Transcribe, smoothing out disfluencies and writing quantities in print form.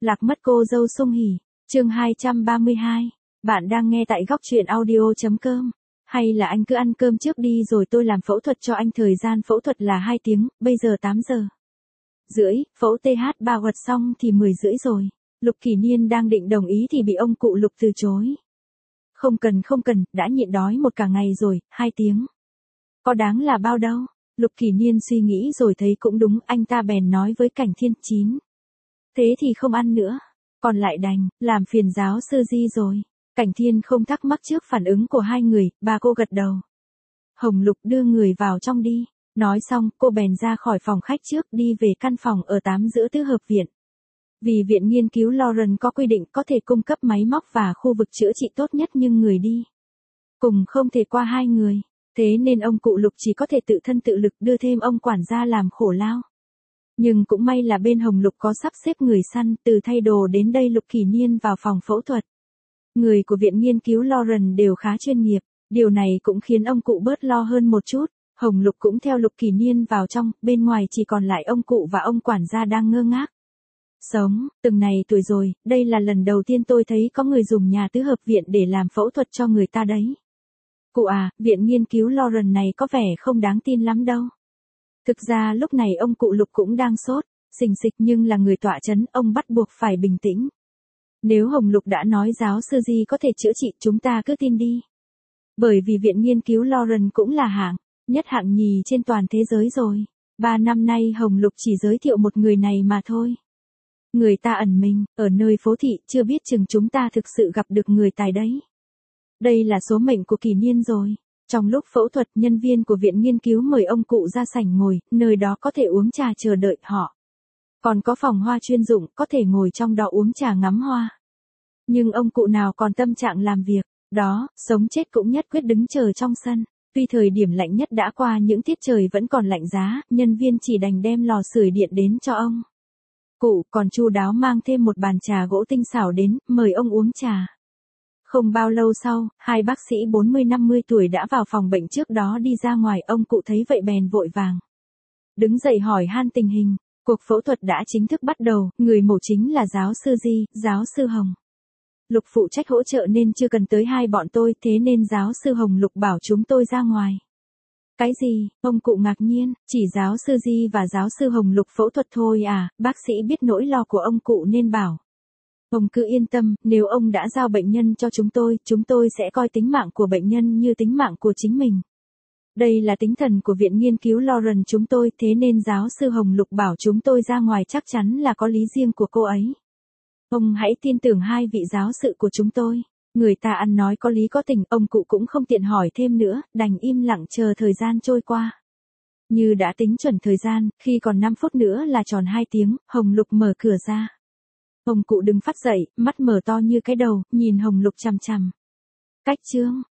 Lạc mất cô dâu Sung Hỉ, chương 232. Bạn đang nghe tại góc truyện audio.com. Hay là anh cứ ăn cơm trước đi rồi tôi làm phẫu thuật cho anh. Thời gian phẫu thuật là 2 tiếng, bây giờ 8 giờ rưỡi, phẫu TH3 thuật xong thì 10 rưỡi rồi. Lục Kỳ Niên đang định đồng ý thì bị ông cụ Lục từ chối. Không cần, đã nhịn đói một cả ngày rồi, 2 tiếng. Có đáng là bao đâu. Lục Kỳ Niên suy nghĩ rồi thấy cũng đúng, anh ta bèn nói với Cảnh Thiên Chín. Thế thì không ăn nữa, còn lại đành, làm phiền giáo sư Di rồi. Cảnh Thiên không thắc mắc trước phản ứng của hai người, bà cô gật đầu. Hồng Lục đưa người vào trong đi. Nói xong, cô bèn ra khỏi phòng khách trước đi về căn phòng ở 8 giữa tứ hợp viện. Vì viện nghiên cứu Lauren có quy định có thể cung cấp máy móc và khu vực chữa trị tốt nhất nhưng người đi cùng không thể qua 2 người. Thế nên ông cụ Lục chỉ có thể tự thân tự lực đưa thêm ông quản gia làm khổ lao. Nhưng cũng may là bên Hồng Lục có sắp xếp người săn, từ thay đồ đến đây Lục Kỳ Niên vào phòng phẫu thuật. Người của viện nghiên cứu Lauren đều khá chuyên nghiệp, điều này cũng khiến ông cụ bớt lo hơn một chút. Hồng Lục cũng theo Lục Kỳ Niên vào trong, bên ngoài chỉ còn lại ông cụ và ông quản gia đang ngơ ngác. Sống, từng này tuổi rồi, đây là lần đầu tiên tôi thấy có người dùng nhà tứ hợp viện để làm phẫu thuật cho người ta đấy. Cụ à, viện nghiên cứu Lauren này có vẻ không đáng tin lắm đâu. Thực ra lúc này ông cụ Lục cũng đang sốt, xình xịch nhưng là người tọa chấn, ông bắt buộc phải bình tĩnh. Nếu Hồng Lục đã nói giáo sư Di có thể chữa trị, chúng ta cứ tin đi. Bởi vì viện nghiên cứu Lauren cũng là hạng nhất hạng nhì trên toàn thế giới rồi. 3 năm nay Hồng Lục chỉ giới thiệu một người này mà thôi. Người ta ẩn mình, ở nơi phố thị, chưa biết chừng chúng ta thực sự gặp được người tài đấy. Đây là số mệnh của Kỳ Niên rồi. Trong lúc phẫu thuật, nhân viên của viện nghiên cứu mời ông cụ ra sảnh ngồi, nơi đó có thể uống trà chờ đợi họ. Còn có phòng hoa chuyên dụng, có thể ngồi trong đó uống trà ngắm hoa. Nhưng ông cụ nào còn tâm trạng làm việc, đó, sống chết cũng nhất quyết đứng chờ trong sân. Tuy thời điểm lạnh nhất đã qua, những tiết trời vẫn còn lạnh giá, nhân viên chỉ đành đem lò sưởi điện đến cho ông cụ, còn chu đáo mang thêm một bàn trà gỗ tinh xảo đến, mời ông uống trà. Không bao lâu sau, hai bác sĩ 40-50 tuổi đã vào phòng bệnh trước đó đi ra ngoài, ông cụ thấy vậy bèn vội vàng đứng dậy hỏi han tình hình. Cuộc phẫu thuật đã chính thức bắt đầu, người mổ chính là giáo sư Di, giáo sư Hồng Lục phụ trách hỗ trợ nên chưa cần tới hai bọn tôi, thế nên giáo sư Hồng Lục bảo chúng tôi ra ngoài. Cái gì? Ông cụ ngạc nhiên, chỉ giáo sư Di và giáo sư Hồng Lục phẫu thuật thôi à? Bác sĩ biết nỗi lo của ông cụ nên bảo. Ông cứ yên tâm, nếu ông đã giao bệnh nhân cho chúng tôi sẽ coi tính mạng của bệnh nhân như tính mạng của chính mình. Đây là tinh thần của viện nghiên cứu Lauren chúng tôi, thế nên giáo sư Hồng Lục bảo chúng tôi ra ngoài chắc chắn là có lý riêng của cô ấy. Ông hãy tin tưởng hai vị giáo sự của chúng tôi. Người ta ăn nói có lý có tình, ông cụ cũng không tiện hỏi thêm nữa, đành im lặng chờ thời gian trôi qua. Như đã tính chuẩn thời gian, khi còn 5 phút nữa là tròn 2 tiếng, Hồng Lục mở cửa ra. Ông cụ đứng phắt dậy, mắt mở to như cái đầu, nhìn Hồng Lục chằm chằm. Cách chương